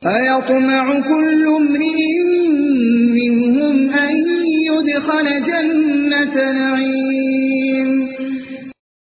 أيطمع كل امرئ منهم أن يدخل جنة نعيم